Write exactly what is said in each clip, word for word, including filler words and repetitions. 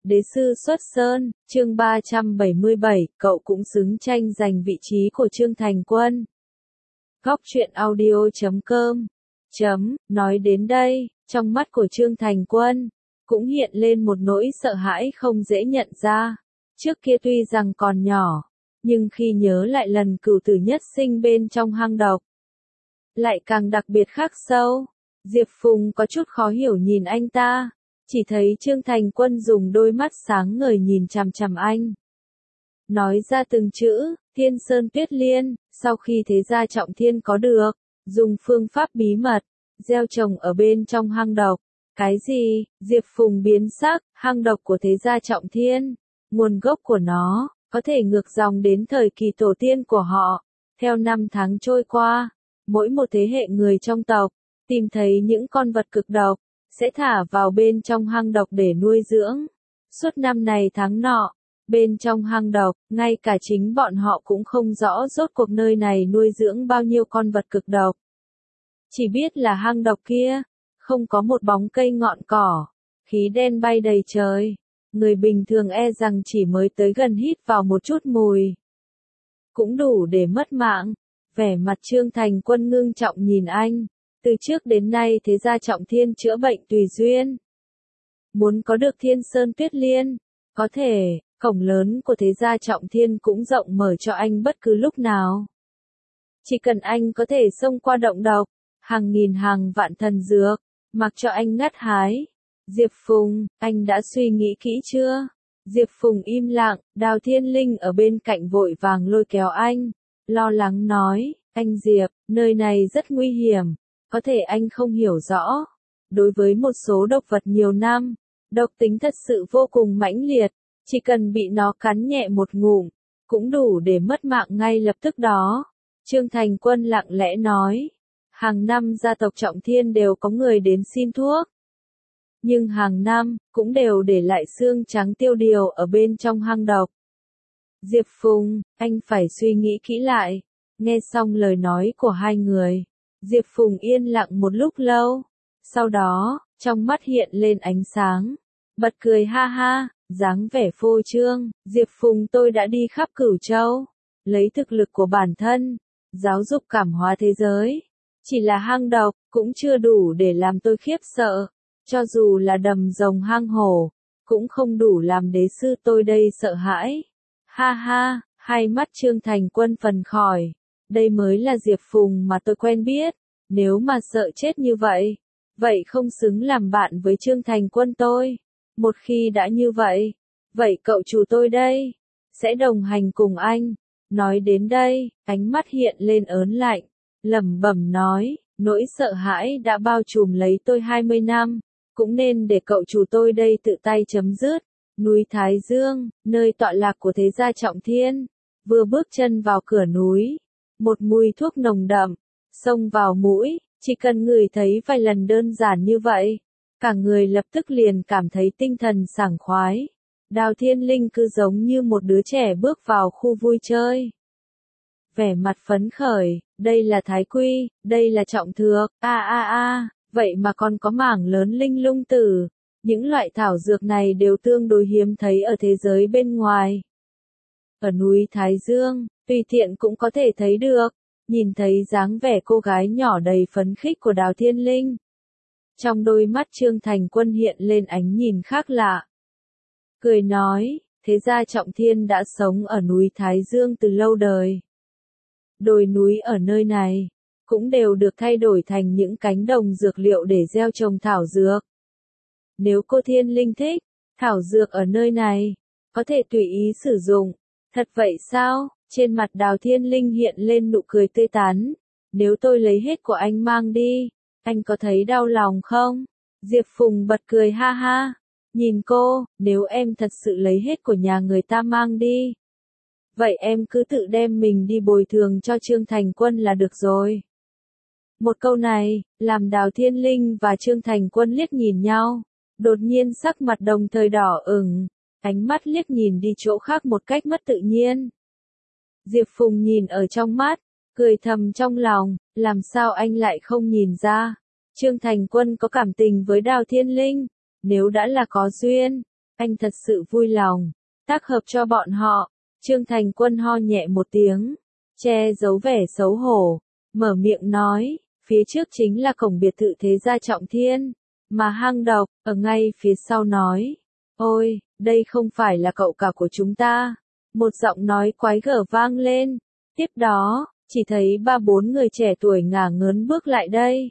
Đế sư xuất sơn, chương ba trăm bảy mươi bảy, cậu cũng xứng tranh giành vị trí của Trương Thành Quân. Góc truyện audio chấm com chấm, nói đến đây, trong mắt của Trương Thành Quân, cũng hiện lên một nỗi sợ hãi không dễ nhận ra. Trước kia tuy rằng còn nhỏ, nhưng khi nhớ lại lần cửu tử nhất sinh bên trong hang độc, lại càng đặc biệt khắc sâu. Diệp Phùng có chút khó hiểu nhìn anh ta, chỉ thấy Trương Thành Quân dùng đôi mắt sáng ngời nhìn chằm chằm anh. Nói ra từng chữ, Thiên Sơn Tuyết Liên, sau khi thế gia Trọng Thiên có được, dùng phương pháp bí mật, gieo trồng ở bên trong hang độc. Cái gì? Diệp Phùng biến sắc, hang độc của thế gia Trọng Thiên, nguồn gốc của nó, có thể ngược dòng đến thời kỳ tổ tiên của họ. Theo năm tháng trôi qua, mỗi một thế hệ người trong tộc, tìm thấy những con vật cực độc, sẽ thả vào bên trong hang độc để nuôi dưỡng. Suốt năm này tháng nọ, bên trong hang độc, ngay cả chính bọn họ cũng không rõ rốt cuộc nơi này nuôi dưỡng bao nhiêu con vật cực độc. Chỉ biết là hang độc kia, không có một bóng cây ngọn cỏ, khí đen bay đầy trời. Người bình thường e rằng chỉ mới tới gần hít vào một chút mùi, cũng đủ để mất mạng. Vẻ mặt Trương Thành Quân ngưng trọng nhìn anh. Từ trước đến nay thế gia Trọng Thiên chữa bệnh tùy duyên. Muốn có được Thiên Sơn Tuyết Liên, có thể, cổng lớn của thế gia Trọng Thiên cũng rộng mở cho anh bất cứ lúc nào. Chỉ cần anh có thể xông qua động độc, hàng nghìn hàng vạn thần dược, mặc cho anh ngắt hái. Diệp Phùng, anh đã suy nghĩ kỹ chưa? Diệp Phùng im lặng, Đào Thiên Linh ở bên cạnh vội vàng lôi kéo anh, lo lắng nói, anh Diệp, nơi này rất nguy hiểm. Có thể anh không hiểu rõ. Đối với một số độc vật nhiều năm, độc tính thật sự vô cùng mãnh liệt, chỉ cần bị nó cắn nhẹ một ngụm, cũng đủ để mất mạng ngay lập tức đó. Trương Thành Quân lặng lẽ nói, hàng năm gia tộc Trọng Thiên đều có người đến xin thuốc. Nhưng hàng năm, cũng đều để lại xương trắng tiêu điều ở bên trong hang độc. Diệp Phùng, anh phải suy nghĩ kỹ lại. Nghe xong lời nói của hai người, Diệp Phùng yên lặng một lúc lâu, sau đó, trong mắt hiện lên ánh sáng, bật cười ha ha, dáng vẻ phô trương. Diệp Phùng, tôi đã đi khắp Cửu Châu, lấy thực lực của bản thân, giáo dục cảm hóa thế giới. Chỉ là hang độc, cũng chưa đủ để làm tôi khiếp sợ, cho dù là đầm rồng hang hổ, cũng không đủ làm đế sư tôi đây sợ hãi. Ha ha, hai mắt Trương Thành Quân phần khỏi. Đây mới là Diệp Phùng mà tôi quen biết. Nếu mà sợ chết như vậy, vậy không xứng làm bạn với Trương Thành Quân tôi. Một khi đã như vậy, vậy cậu chủ tôi đây, sẽ đồng hành cùng anh. Nói đến đây, ánh mắt hiện lên ớn lạnh, lẩm bẩm nói, nỗi sợ hãi đã bao trùm lấy tôi hai mươi năm, cũng nên để cậu chủ tôi đây tự tay chấm dứt. Núi Thái Dương, nơi tọa lạc của thế gia Trọng Thiên, vừa bước chân vào cửa núi, một mùi thuốc nồng đậm xông vào mũi, chỉ cần ngửi thấy vài lần đơn giản như vậy, cả người lập tức liền cảm thấy tinh thần sảng khoái. Đào Thiên Linh cứ giống như một đứa trẻ bước vào khu vui chơi, vẻ mặt phấn khởi. Đây là Thái Quy, đây là Trọng Thược, a a a, vậy mà còn có mảng lớn linh lung tử. Những loại thảo dược này đều tương đối hiếm thấy ở thế giới bên ngoài. Ở núi Thái Dương, tùy tiện cũng có thể thấy được. Nhìn thấy dáng vẻ cô gái nhỏ đầy phấn khích của Đào Thiên Linh, trong đôi mắt Trương Thành Quân hiện lên ánh nhìn khác lạ. Cười nói, thế gia Trọng Thiên đã sống ở núi Thái Dương từ lâu đời. Đồi núi ở nơi này, cũng đều được thay đổi thành những cánh đồng dược liệu để gieo trồng thảo dược. Nếu cô Thiên Linh thích, thảo dược ở nơi này, có thể tùy ý sử dụng. Thật vậy sao? Trên mặt Đào Thiên Linh hiện lên nụ cười tươi tắn. Nếu tôi lấy hết của anh mang đi, anh có thấy đau lòng không? Diệp Phùng bật cười ha ha. Nhìn cô, nếu em thật sự lấy hết của nhà người ta mang đi, vậy em cứ tự đem mình đi bồi thường cho Trương Thành Quân là được rồi. Một câu này, làm Đào Thiên Linh và Trương Thành Quân liếc nhìn nhau, đột nhiên sắc mặt đồng thời đỏ ửng, ánh mắt liếc nhìn đi chỗ khác một cách mất tự nhiên. Diệp Phùng nhìn ở trong mắt, cười thầm trong lòng, làm sao anh lại không nhìn ra. Trương Thành Quân có cảm tình với Đào Thiên Linh, nếu đã là có duyên, Anh thật sự vui lòng, tác hợp cho bọn họ. Trương Thành Quân ho nhẹ một tiếng, che giấu vẻ xấu hổ, mở miệng nói, phía trước chính là cổng biệt thự thế gia Trọng Thiên, mà hang độc, ở ngay phía sau nói, ôi, đây không phải là cậu cả của chúng ta. Một giọng nói quái gở vang lên, tiếp đó, chỉ thấy ba bốn người trẻ tuổi ngả ngớn bước lại đây.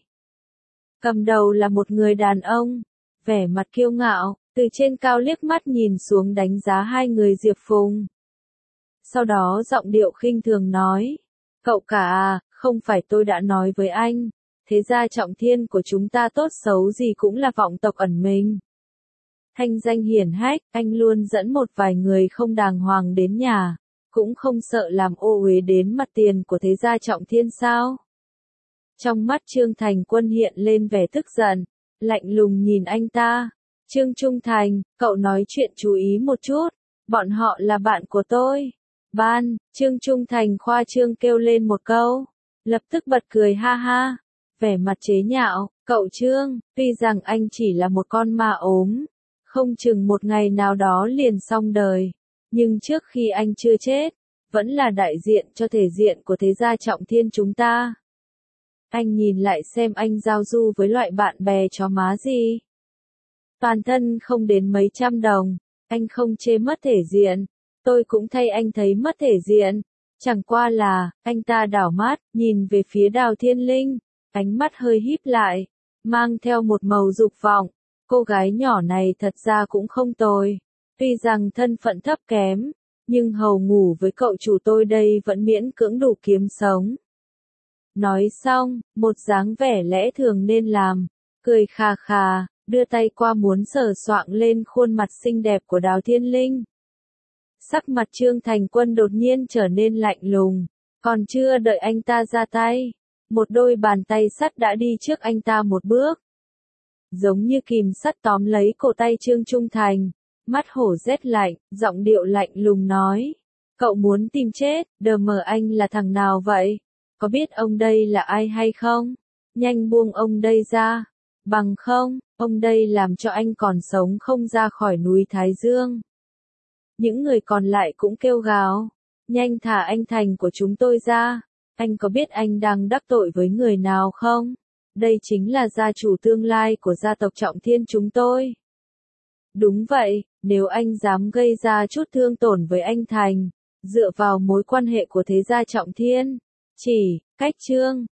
Cầm đầu là một người đàn ông, vẻ mặt kiêu ngạo, từ trên cao liếc mắt nhìn xuống đánh giá hai người Diệp Phùng. Sau đó giọng điệu khinh thường nói, cậu cả à, không phải tôi đã nói với anh, thế gia Trọng Thiên của chúng ta tốt xấu gì cũng là vọng tộc ẩn mình. Thanh danh hiển hách, anh luôn dẫn một vài người không đàng hoàng đến nhà, cũng không sợ làm ô uế đến mặt tiền của thế gia Trọng Thiên sao? Trong mắt Trương Thành Quân hiện lên vẻ tức giận, lạnh lùng nhìn anh ta. Trương Trung Thành, cậu nói chuyện chú ý một chút, bọn họ là bạn của tôi. Ban, Trương Trung Thành khoa trương kêu lên một câu, lập tức bật cười ha ha, vẻ mặt chế nhạo, cậu Trương, tuy rằng anh chỉ là một con ma ốm, không chừng một ngày nào đó liền xong đời, nhưng trước khi anh chưa chết, vẫn là đại diện cho thể diện của thế gia Trọng Thiên chúng ta. Anh nhìn lại xem anh giao du với loại bạn bè chó má gì. Toàn thân không đến mấy trăm đồng, anh không chê mất thể diện, tôi cũng thay anh thấy mất thể diện. Chẳng qua là, anh ta đảo mắt, nhìn về phía Đào Thiên Linh, ánh mắt hơi híp lại, mang theo một màu dục vọng. Cô gái nhỏ này thật ra cũng không tồi, tuy rằng thân phận thấp kém, nhưng hầu ngủ với cậu chủ tôi đây vẫn miễn cưỡng đủ kiếm sống. Nói xong, một dáng vẻ lẽ thường nên làm, cười khà khà, đưa tay qua muốn sờ soạng lên khuôn mặt xinh đẹp của Đào Thiên Linh. Sắc mặt Trương Thành Quân đột nhiên trở nên lạnh lùng, còn chưa đợi anh ta ra tay, một đôi bàn tay sắt đã đi trước anh ta một bước. Giống như kìm sắt tóm lấy cổ tay Trương Trung Thành, mắt hổ rét lạnh, giọng điệu lạnh lùng nói, cậu muốn tìm chết, đờ mờ anh là thằng nào vậy? Có biết ông đây là ai hay không? Nhanh buông ông đây ra, bằng không, ông đây làm cho anh còn sống không ra khỏi núi Thái Dương. Những người còn lại cũng kêu gào, nhanh thả anh Thành của chúng tôi ra, anh có biết anh đang đắc tội với người nào không? Đây chính là gia chủ tương lai của gia tộc Trọng Thiên chúng tôi. Đúng vậy, nếu anh dám gây ra chút thương tổn với anh Thành, dựa vào mối quan hệ của thế gia Trọng Thiên, chỉ, cách Trương